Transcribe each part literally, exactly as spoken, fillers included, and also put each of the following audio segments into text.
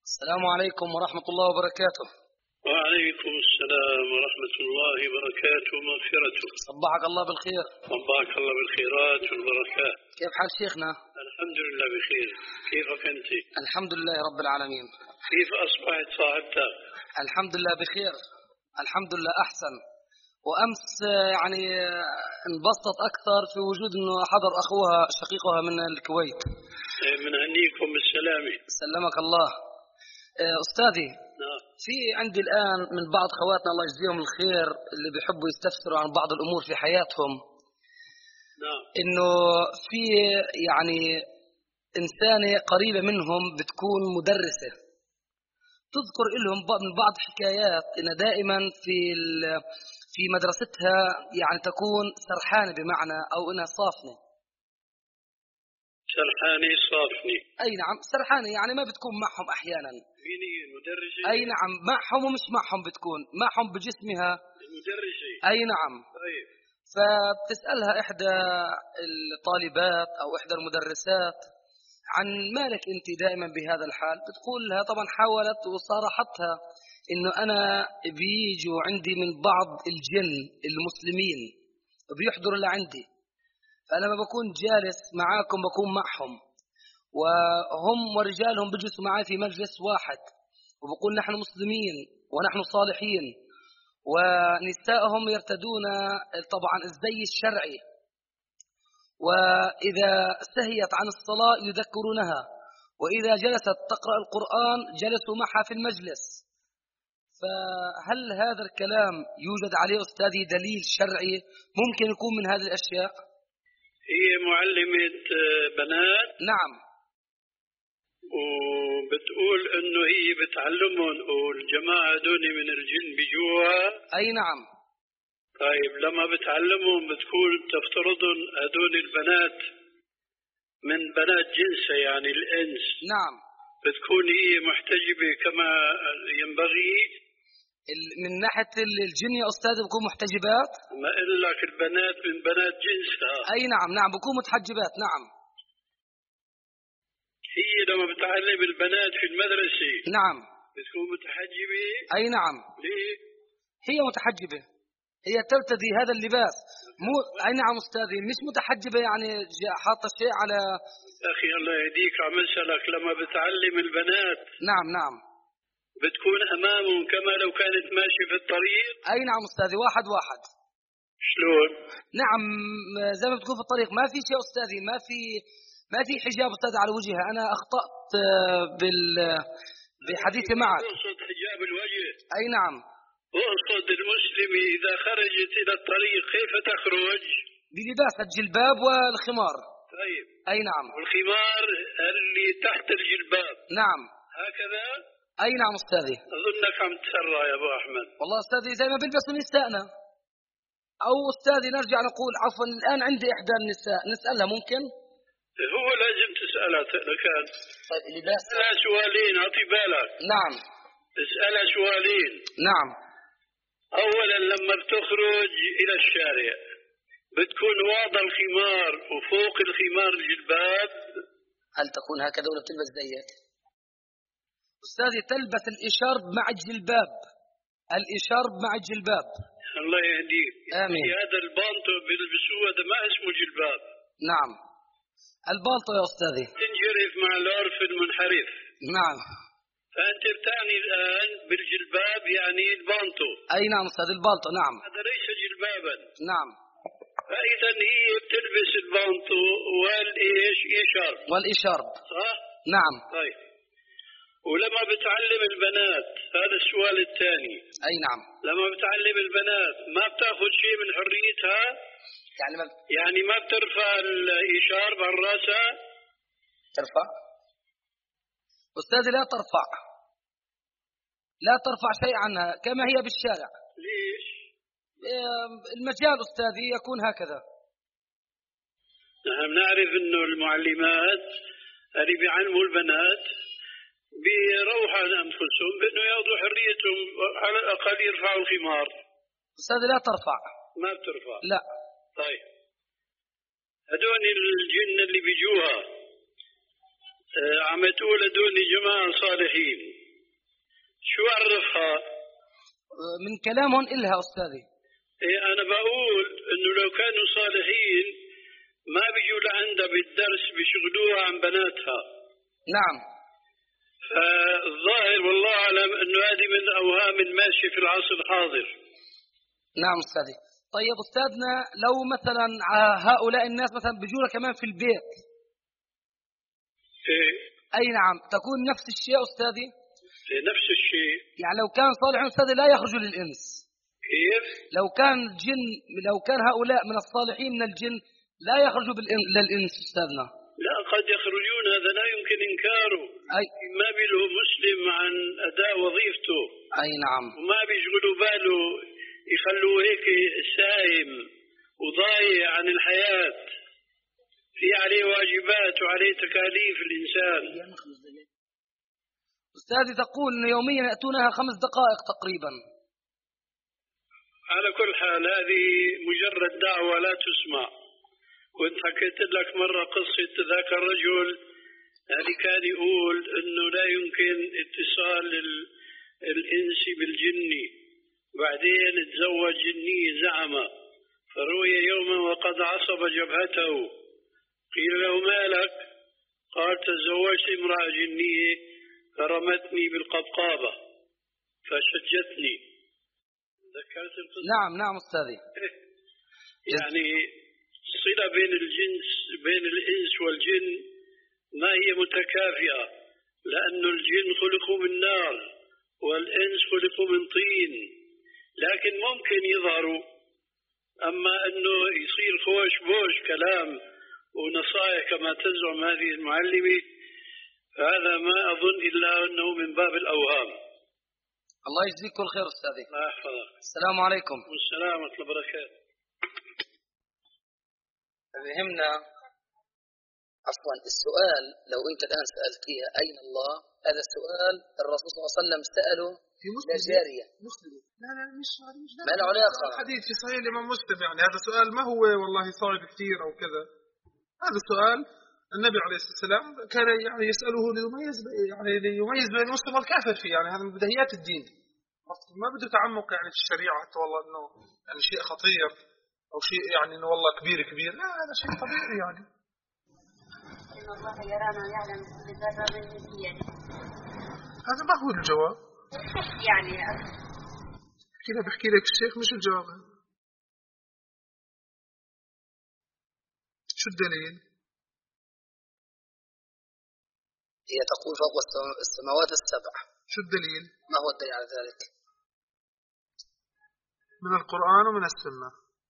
السلام عليكم ورحمة الله وبركاته. وعليكم السلام ورحمة الله وبركاته ومغفرته. صبحك الله بالخير. صبحك الله بالخيرات والبركات. كيف حال شيخنا؟ الحمد لله بخير. كيفك أنت؟ الحمد لله رب العالمين. كيف أصبحت صاحبتك؟ الحمد لله بخير، الحمد لله أحسن. وأمس يعني انبسطت أكثر في وجود أنه حضر أخوها شقيقها من الكويت. من هنيكم بالسلامة. سلمك الله. أستاذي، نعم. في عندي الآن من بعض خواتنا الله يجزيهم الخير اللي بيحبوا يستفسروا عن بعض الأمور في حياتهم. نعم. إنه في يعني إنسانة قريبة منهم بتكون مدرسة، تذكر لهم من بعض حكايات إن دائما في في مدرستها يعني تكون سرحانة بمعنى أو إنها صافنة. سرحانة صافنة. أي نعم، سرحانة يعني ما بتكون معهم أحيانا. فيني المدرسة. أي نعم، معهم ومش معهم، بتكون معهم بجسمها. المدرسة. أي نعم. طيب. فبتسألها إحدى الطالبات أو إحدى المدرسات عن مالك أنت دائما بهذا الحال، بتقول لها طبعا حاولت وصارحتها إنه أنا بيجوا عندي من بعض الجن المسلمين بيحضروا لعندي، فأنا ما بكون جالس معاكم بكون معهم، وهم ورجالهم بيجلسوا معي في مجلس واحد، وبقول نحن مسلمين ونحن صالحين، ونسائهم يرتدون طبعا الزي الشرعي، وإذا سهيت عن الصلاة يذكرونها، وإذا جلست تقرأ القرآن جلسوا معها في المجلس. فهل هذا الكلام يوجد عليه أستاذي دليل شرعي ممكن يكون من هذه الأشياء؟ هي معلمة بنات. نعم. وبتقول إنه هي بتعلمهم والجماعة دوني من الجن بيجوها. أي نعم. طيب لما بتعلمهم بتكون تفترضهم هدول البنات من بنات جنسها يعني الإنس. نعم. بتكون هي محتجبة كما ينبغي. من ناحية الجن يا أستاذ بكون محتجبات؟ ما إلا لك البنات من بنات جنسها. أي نعم نعم بكون متحجبات. نعم. هي لما بتعلم البنات في المدرسة. نعم. بتكون متحجبة. أي نعم. ليه؟ هي متحجبة، هي ترتدي هذا اللباس. مو أي نعم أستاذي، مش متحجبة يعني حاطة شيء على. أخي الله يهديك عم أسألك لما بتعلم البنات. نعم نعم. بتكون أمامهم كما لو كانت ماشية في الطريق. أي نعم أستاذي، واحد واحد. شلون؟ نعم زي ما بتكون في الطريق، ما في شيء أستاذي، ما في ما في حجاب أستاذ على وجهها. أنا أخطأت بال بحديثي معك. أقصد حجاب الوجه. أي نعم. أقصد المسلمة إذا خرجت إلى الطريق كيف تخرج؟ بلباس الجلباب والخمار. طيب. أي نعم. والخمار اللي تحت الجلباب. نعم. هكذا؟ أي نعم أستاذي. أظنك عم تسرع يا أبو أحمد. والله أستاذي زي ما بيلبسوا نسائنا. أو أستاذي نرجع نقول عفوا، الآن عندي إحدى النساء نسألها ممكن؟ هو لازم تسألها كان. طيب لباس. اسألها سؤالين أعطي بالك. نعم. اسألها سؤالين. نعم. أولا لما بتخرج إلى الشارع بتكون واضع الخمار وفوق الخمار الجلباب. هل تكون هكذا ولا بتلبس زيك؟ أستاذي تلبس الإشارب مع الجلباب، الإشارب مع الجلباب. الله يهديك. آمين. هذا البانتو بيلبسوه هذا ما اسمه جلباب. نعم. البالطو يا أستاذي تنجرف مع العرف المنحرف. نعم. فأنت بتعني الآن بالجلباب يعني البانتو. أي نعم أستاذ، البالطو. نعم. هذا ليس جلبابا. نعم. فإذا هي بتلبس البانتو والإيش إشارب. والإشارب. صح؟ نعم. طيب. ولما بتعلم البنات، هذا السؤال الثاني. أي نعم. لما بتعلم البنات ما بتاخذ شيء من حريتها؟ يعني ما يعني ما بترفع الإشارب عن راسها؟ ترفع؟ أستاذي لا ترفع، لا ترفع شيء عنها كما هي بالشارع. ليش؟ المجال أستاذي يكون هكذا. نحن نعرف إنه المعلمات اللي بيعلموا البنات بيروحوا عن أنفسهم بأنه ياخذوا حريتهم، على الأقل يرفعوا الخمار. أستاذي لا ترفع. ما بترفع؟ لا. طيب هدول الجن اللي بيجوها عم تقول هدول جماعة صالحين، من كلامهم إلها أستاذي. إيه أنا بقول إنه لو كانوا صالحين ما بيجوا لعندها بالدرس بيشغلوها عن بناتها. نعم. فالظاهر والله أعلم إنه هذه من أوهام ماشية في العصر الحاضر. نعم أستاذي. طيب أستاذنا لو مثلا هؤلاء الناس مثلا بيجوا كمان في البيت. إيه؟ أي نعم تكون نفس الشيء أستاذي؟ إيه نفس الشيء. يعني لو كان صالح أستاذي لا يخرجوا للإنس. كيف؟ لو كان جن لو كان هؤلاء من الصالحين من الجن لا يخرجوا للإنس أستاذنا. لا قد يخرجون، هذا لا يمكن إنكاره. أي ما بيله مسلم عن أداء وظيفته. أي نعم. وما بيشغلوا باله يخلوه هيك سايم وضايع عن الحياة. في عليه واجبات وعليه تكاليف الإنسان. أستاذي تقول أن يوميا يأتونها خمس دقائق تقريبا. على كل حال هذه مجرد دعوة لا تسمع. وانت حكيت لك مرة قصة ذاك الرجل اللي كان يقول انه لا يمكن اتصال الانس بالجني، بعدين تزوج جني زعمة، فروي يوما وقد عصب جبهته، قيل له مالك؟ قال تزوجت امرأة جنية فرمتني بالقبقابة فشجتني. ذكرت القصة؟ نعم نعم أستاذي. يعني الصلة بين الجنس بين الإنس والجن ما هي متكافئة، لأن الجن خلقوا من نار والإنس خلقوا من طين، لكن ممكن يظهروا. أما أنه يصير خوش بوش كلام ونصائح كما تزعم هذه المعلمة، فهذا ما أظن إلا أنه من باب الأوهام. الله يجزيك كل خير أستاذي. الله يحفظك. السلام عليكم. والسلام ورحمة الله وبركاته. فهمنا. عفوا السؤال لو أنت الآن سألتيها أين الله، هذا السؤال الرسول صلى الله عليه وسلم سأله في مسلم جارية. مسلم. لا لا مش مش ما له علاقة. الحديث في صحيح الإمام مسلم، يعني هذا سؤال ما هو والله صعب كثير أو كذا. هذا سؤال النبي عليه الصلاة والسلام كان يعني يسأله ليميز يعني ليميز بين المسلم والكافر فيه، يعني هذا من بديهيات الدين. ما بده تعمق يعني في الشريعة حتى والله إنه يعني شيء خطير أو شيء يعني إنه والله كبير كبير، لا هذا شيء طبيعي يعني. إن الله يرانا يعلم كل ذرة من يده. هذا ما هو الجواب. يعني كذا بحكي لك الشيخ مش الجواب. شو الدليل؟ هي تقول فوق السماوات السبع. شو الدليل؟ ما هو الدليل على ذلك؟ من القرآن ومن السنة.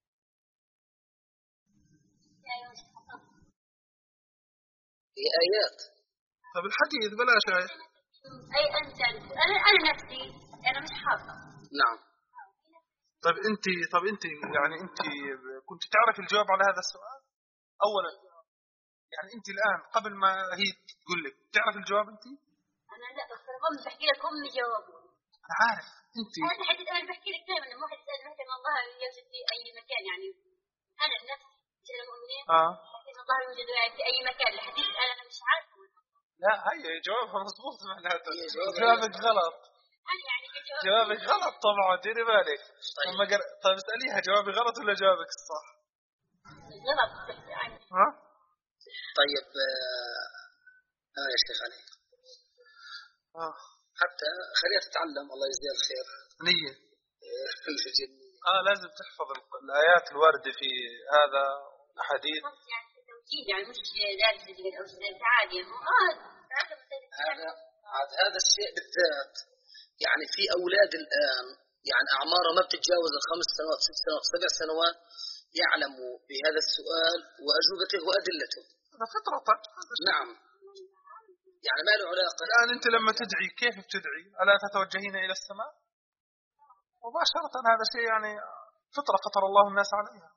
هي آيات. طب الحديث بلاش آية. أي أنت أنا أنا نفسي أنا مش حافظة. نعم. طيب أنت طب أنت يعني أنت كنت تعرف الجواب على هذا السؤال؟ أولا يعني أنت الآن قبل ما هي تقول لك تعرف الجواب أنت؟ أنا لا بس أنا بحكي لك هم جوابوا. أنا عارف أنت. أنا حديث أنا بحكي لك دائما إنه واحد يسأل مثل الله يوجد في أي مكان، يعني أنا نفسي أنا مؤمنين. آه. إن الله يوجد في أي مكان، الحديث أنا مش عارفه. لا هي جوابها مضبوط معناته. جوابك غلط. أنا يعني كجواب. جوابك غلط طبعا ديري بالك. طيب. لما قر... طيب اسأليها جوابي غلط ولا جوابك الصح؟ غلط يعني. ها؟ طيب آه, آه يا شيخ علي. آه. حتى خليها تتعلم الله يجزيها الخير. نية. في الجن. آه لازم تحفظ الآيات الواردة في هذا الحديث. يعني توجيه يعني مش دارس أو تعادي. آه هذا هذا الشيء بالذات يعني في أولاد الآن يعني أعمارهم ما بتتجاوز الخمس سنوات ست سنوات سبع سنوات يعلموا بهذا السؤال وأجوبته وأدلته. هذا فطرة. نعم. يعني ما له علاقة. الآن أنت لما تدعي كيف بتدعي؟ ألا تتوجهين إلى السماء؟ مباشرة هذا شيء يعني فطرة فطر الله الناس عليها.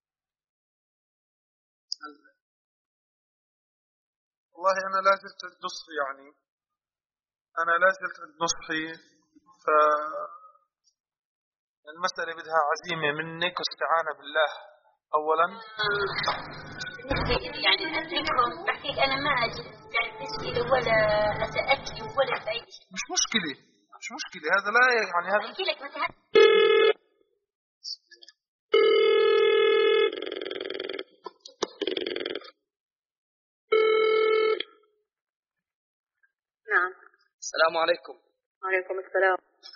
والله أنا لا زلت نصحي يعني أنا لا زلت نصحي ف المسألة بدها عزيمة منك واستعانة بالله أولا. يعني أتركهم بحكيك أنا ما أجي يعني تسئل ولا أتأكد ولا أي شيء. مش مشكلة مش مشكلة هذا لا يعني هذا أحكي لك مثلا السلام عليكم. وعليكم السلام.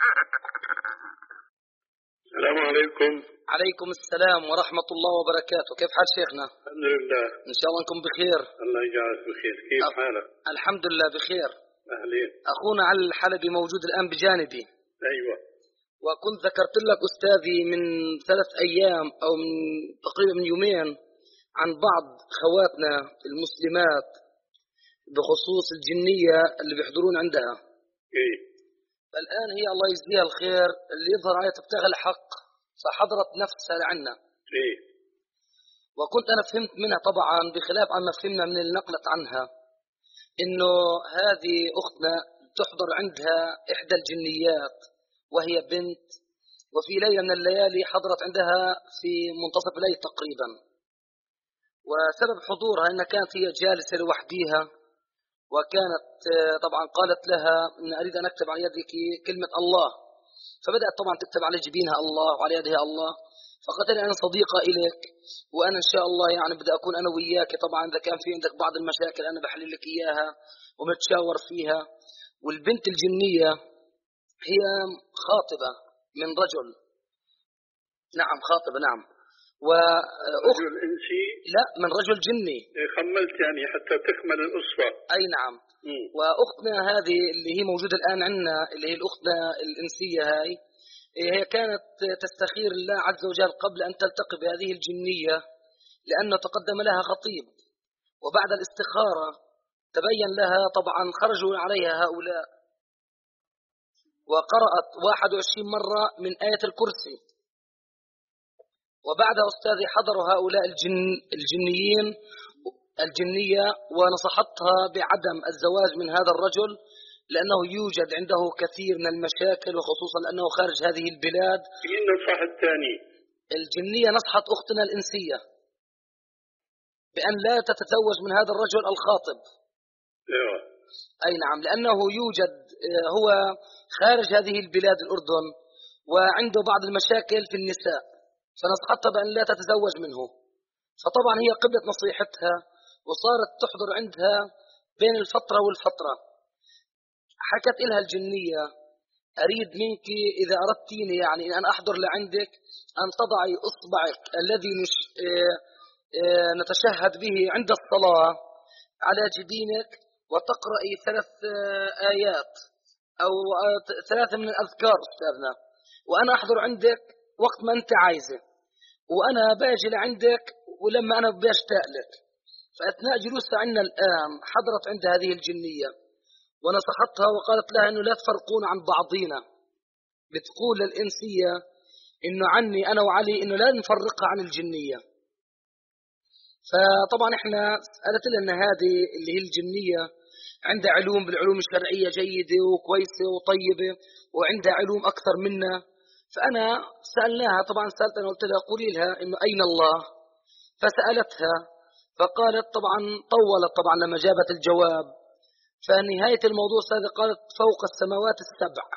السلام عليكم. عليكم السلام ورحمة الله وبركاته. كيف حال شيخنا؟ الحمد لله. إن شاء الله أنكم بخير. الله يجعلك بخير. كيف أ... حالك؟ الحمد لله بخير. أهلين. أخونا علي الحلبي موجود الآن بجانبي. أيوة. وكنت ذكرت لك أستاذي من ثلاث أيام أو من تقريبا من يومين عن بعض خواتنا المسلمات بخصوص الجنية اللي بيحضرون عندها. إيه. الآن هي الله يجزيها الخير اللي يظهر عليها تبتغي الحق فحضرت نفسها لعنا. إيه. وكنت أنا فهمت منها طبعا بخلاف عما فهمنا من النقلة عنها إنه هذه أختنا تحضر عندها إحدى الجنيات وهي بنت، وفي ليلة من الليالي حضرت عندها في منتصف الليل تقريبا، وسبب حضورها أنها كانت هي جالسة لوحديها، وكانت طبعا قالت لها إن أريد أن أكتب على يدك كلمة الله، فبدأت طبعا تكتب على جبينها الله وعلى يدها الله، فقالت لي أنا صديقة إليك وأنا إن شاء الله يعني بدي أكون أنا وياك، طبعا إذا كان في عندك بعض المشاكل أنا بحلل لك إياها ونتشاور فيها. والبنت الجنية هي خاطبة من رجل، نعم خاطبة نعم، وأخت رجل إنسي؟ لا من رجل جني. خملت يعني حتى تكمل الأسرة. أي نعم. م. وأختنا هذه اللي هي موجودة الآن عندنا اللي هي الأختنا الإنسية هاي، هي كانت تستخير الله عز وجل قبل أن تلتقي بهذه الجنية لأنه تقدم لها خطيب، وبعد الاستخارة تبين لها طبعا خرجوا عليها هؤلاء وقرأت واحد وعشرين مرة من آية الكرسي، وبعدها أستاذي حضروا هؤلاء الجن الجنيين الجنية ونصحتها بعدم الزواج من هذا الرجل لأنه يوجد عنده كثير من المشاكل، وخصوصا أنه خارج هذه البلاد. مين نصح الثاني؟ الجنية نصحت أختنا الإنسية بأن لا تتزوج من هذا الرجل الخاطب. أيوة. أي نعم، لأنه يوجد هو خارج هذه البلاد الأردن وعنده بعض المشاكل في النساء، فنصحتها بأن لا تتزوج منه. فطبعا هي قبلت نصيحتها وصارت تحضر عندها بين الفترة والفترة. حكت إلها الجنية أريد منك إذا أردتيني يعني أن أحضر لعندك أن تضعي إصبعك الذي نش... نتشهد به عند الصلاة على جبينك وتقرأي ثلاث آيات أو ثلاثة من الأذكار أستاذنا، وأنا أحضر عندك وقت ما أنت عايزة، وأنا باجي لعندك ولما أنا بشتاق لك. فأثناء جلوسها عندنا الآن حضرت عند هذه الجنية ونصحتها وقالت لها إنه لا تفرقون عن بعضينا، بتقول للإنسية إنه عني أنا وعلي إنه لا نفرقها عن الجنية. فطبعا إحنا قالت لها إن هذه اللي هي الجنية عندها علوم بالعلوم الشرعية جيدة وكويسة وطيبة وعندها علوم أكثر منا. فأنا سألناها طبعا سألتها قلت لها قولي لها إنه أين الله، فسألتها فقالت طبعا طولت طبعا لما جابت الجواب، فنهاية الموضوع هذا قالت فوق السماوات السبع.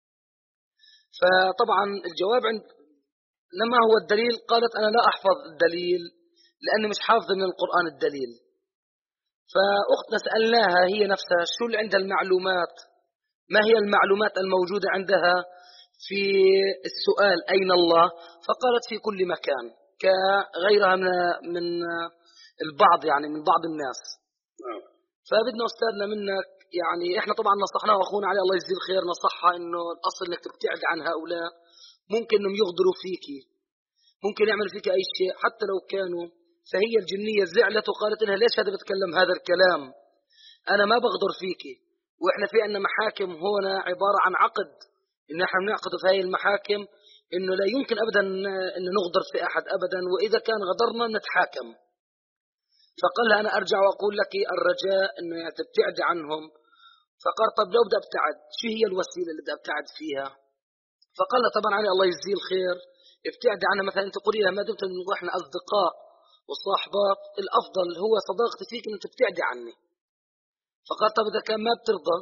فطبعا الجواب عند لما هو الدليل قالت أنا لا أحفظ الدليل لأني مش حافظة من القرآن الدليل. فأختنا سألناها هي نفسها شو اللي عندها المعلومات، ما هي المعلومات الموجودة عندها في السؤال أين الله، فقالت في كل مكان كغيرها من من البعض يعني من بعض الناس. فبدنا أستاذنا منك يعني إحنا طبعا نصحناه أخونا علي الله يجزيه الخير نصحها إنه الأصل إنك تبتعد عن هؤلاء، ممكن إنهم يغدروا فيكي، ممكن يعمل فيك أي شيء حتى لو كانوا. فهي الجنية زعلت وقالت لها ليش هذا بتكلم هذا الكلام، أنا ما بغدر فيكي، وإحنا في عندنا محاكم هنا عبارة عن عقد إن إحنا بنعقد في هذه المحاكم إنه لا يمكن أبدا إن نغدر في أحد أبدا، وإذا كان غدرنا نتحاكم. فقال لها أنا أرجع وأقول لك الرجاء إنه يعني تبتعد عنهم. فقال طب لو بدي أبتعد شو هي الوسيلة اللي بدي أبتعد فيها؟ فقال لها طبعا علي الله يجزيه الخير ابتعد عنها، مثلا أنت قولي لها ما دمت إنه إحنا أصدقاء وصاحبات الأفضل هو صداقتي فيك إنه تبتعدي عني. فقال طب إذا كان ما بترضى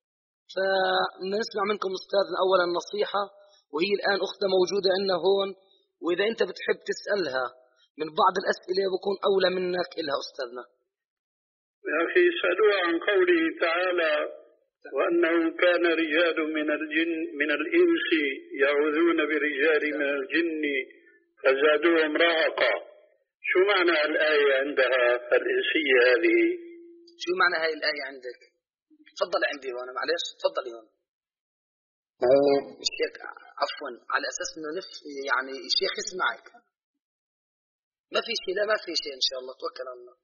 فنسمع منكم أستاذنا أولا نصيحة، وهي الآن أختها موجودة عندنا هون، وإذا أنت بتحب تسألها من بعض الأسئلة بكون أولى منك إلها أستاذنا. يا أخي سألوها عن قوله تعالى وأنه كان رجال من الجن من الإنس يعوذون برجال من الجن فزادوهم رهقا. شو معنى الآية عندها الإنسية هذه؟ شو معنى هاي الآية عندك؟ تفضل عندي وانا معلش تفضلي هون. ما هو الشيخ عفوا على أساس إنه نف يعني الشيخ يسمعك. ما في شيء لا ما في شيء إن شاء الله توكل على الله.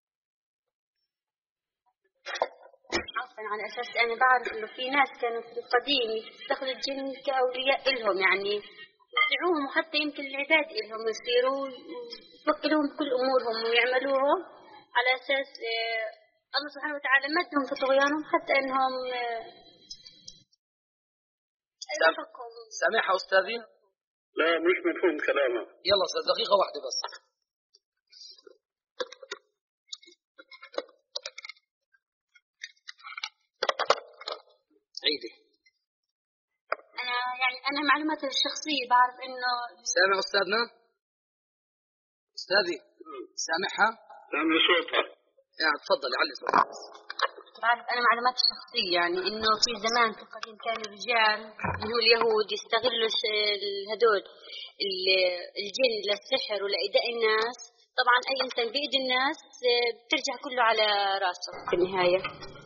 عفوا على أساس أنا بعرف إنه في ناس كانوا في القديم يتخذوا الجن كأولياء إلهم يعني يدعوهم وحتى يمكن العباد إلهم يصيروا يوكلوهم بكل أمورهم ويعملوهم على أساس الله سبحانه وتعالى مدهم في طغيانهم حتى إنهم سامحها أستاذي؟ لا مش مفهوم كلامه. يلا دقيقة واحدة بس. عيدي. أنا يعني أنا معلوماتي الشخصية بعرف إنه سامع أستاذنا؟ أستاذي سامحها؟ سامع صوتها. يعني تفضلي علي صوتها. بعرف أنا معلوماتي الشخصية يعني إنه في زمان في القديم كانوا رجال اللي هو اليهود يستغلوا هدول الجن للسحر ولإيذاء الناس. طبعا أي إنسان بإيد الناس بترجع كله على رأسه في النهاية.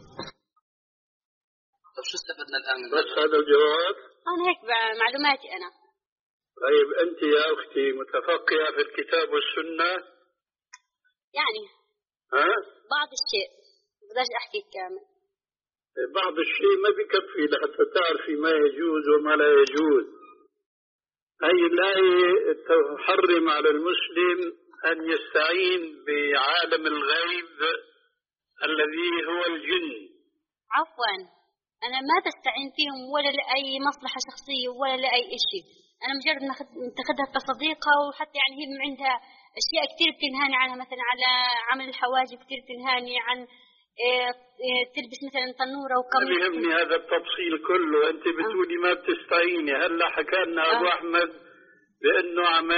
طب شو استفدنا الآن؟ بس هذا الجواب؟ أنا هيك معلوماتي أنا. طيب أنت يا أختي متفقهة في الكتاب والسنة؟ يعني ها؟ بعض الشيء بداش أحكي كامل. بعض الشيء ما بكفي لحتى تعرفي ما يجوز وما لا يجوز. هاي الآية تحرم على المسلم أن يستعين بعالم الغيب الذي هو الجن. عفوا أنا ما بستعين فيهم ولا لأي مصلحة شخصية ولا لأي إشي. أنا مجرد نتخذها كصديقة وحتى يعني هي عندها أشياء كتير بتنهاني عنها مثلا على عمل الحواجب كتير بتنهاني عن إيه إيه تلبس مثلا طنورة وقميص. ما يهمني هذا التفصيل كله. أنت بتقولي ما بتستعيني. هلا حكى لنا أبو أه. أحمد بأنه عم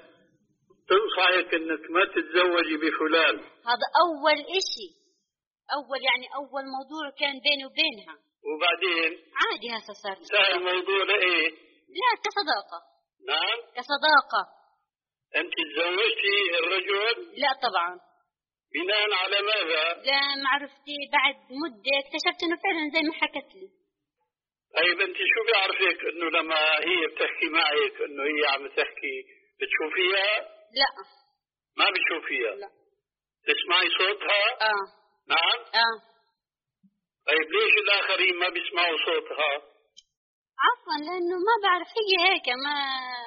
تنصحك أنك ما تتزوجي بفلان. هذا أول إشي أول يعني أول موضوع كان بيني وبينها. وبعدين عادي هسه صار انتهى الموضوع لإيه؟ لا كصداقة. نعم كصداقة. أنت تزوجتي الرجل؟ لا طبعا. بناء على ماذا؟ لا معرفتي بعد مدة اكتشفت إنه فعلا زي ما حكت لي. طيب أنت شو بيعرفك إنه لما هي بتحكي معك إنه هي عم تحكي بتشوفيها؟ لا ما بتشوفيها؟ لا. تسمعي صوتها؟ آه. نعم؟ آه. طيب ليش الآخرين ما بيسمعوا صوتها؟ عفوا لأنه ما بعرف هي هيك ما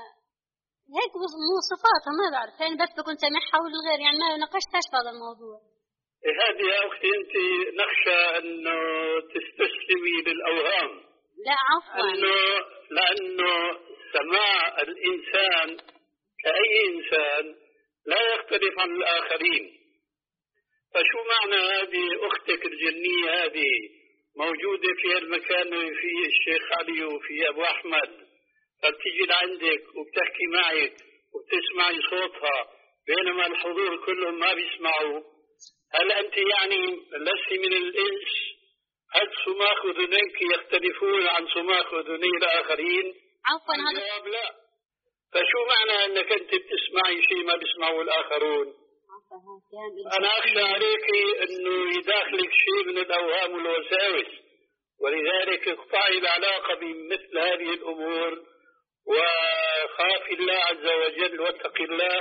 هيك مواصفاتها ما بعرف يعني بس بكون سامعها والغير يعني ما ناقشتهاش في هذا الموضوع. إيه هذه يا أختي أنت نخشى إنه تستسلمي للأوهام. لا عفوا. لأنه لأنه سماع الإنسان كأي إنسان لا يختلف عن الآخرين. فشو معنى هذه أختك الجنية هذه موجودة في المكان في الشيخ علي وفي أبو أحمد فبتيجي لعندك وبتحكي معك وبتسمعي صوتها بينما الحضور كلهم ما بيسمعوا. هل أنت يعني لست من الإنس؟ هل صماخ أذنيك يختلفون عن صماخ أذني الآخرين؟ عفوا هذا الجواب لا. فشو معنى أنك أنت بتسمعي شيء ما بيسمعه الآخرون؟ أنا أخشى عليك أنه يداخلك شيء من الأوهام والوساوس ولذلك اقطعي العلاقة بمثل هذه الأمور وخافي الله عز وجل واتقي الله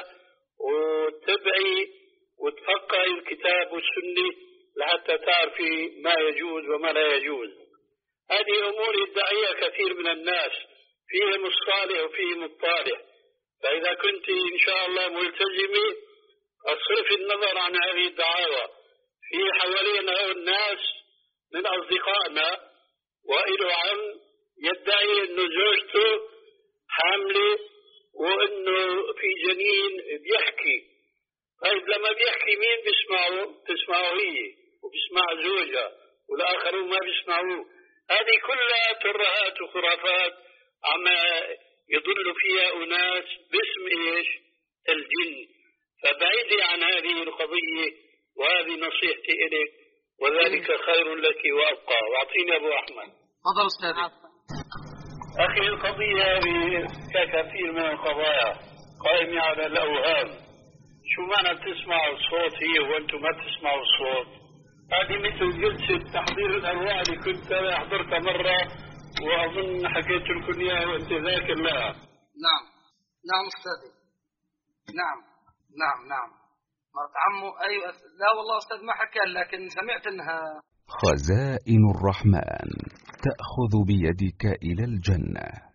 واتبعي وتفقهي الكتاب والسنة لحتى تعرفي ما يجوز وما لا يجوز. هذه أمور يدعيها كثير من الناس فيهم الصالح وفيهم الطالح. فإذا كنت إن شاء الله ملتزمة أصرف النظر عن هذه الدعاوى. في حوالينا الناس من أصدقائنا وإله عم يدعي أنه زوجته حاملة وأنه في جنين بيحكي. طيب لما بيحكي مين بيسمعه؟ بتسمعه هي وبيسمع زوجها والآخرون ما بيسمعوه. هذه كلها ترهات وخرافات عم يضل فيها أناس باسم إيش؟ الجن. فبعيدي عن هذه القضية وهذه نصيحتي إليك وذلك خير لك وأبقى. واعطيني أبو أحمد. تفضل أستاذي. أخي القضية هذه ككثير من القضايا قائمة على الأوهام. شو معنى تسمع الصوت هي وأنتم ما تسمعوا الصوت؟ هذه مثل جلسة تحضير الأرواح اللي كنت حضرتها مرة وأظن حكيت لكم إياها وأنت ذاكر لها. نعم نعم أستاذي. نعم نعم نعم مرت عمو. أيوة. لا والله أستاذ ما حكى لكن سمعت إنها. خزائن الرحمن تأخذ بيدك إلى الجنة.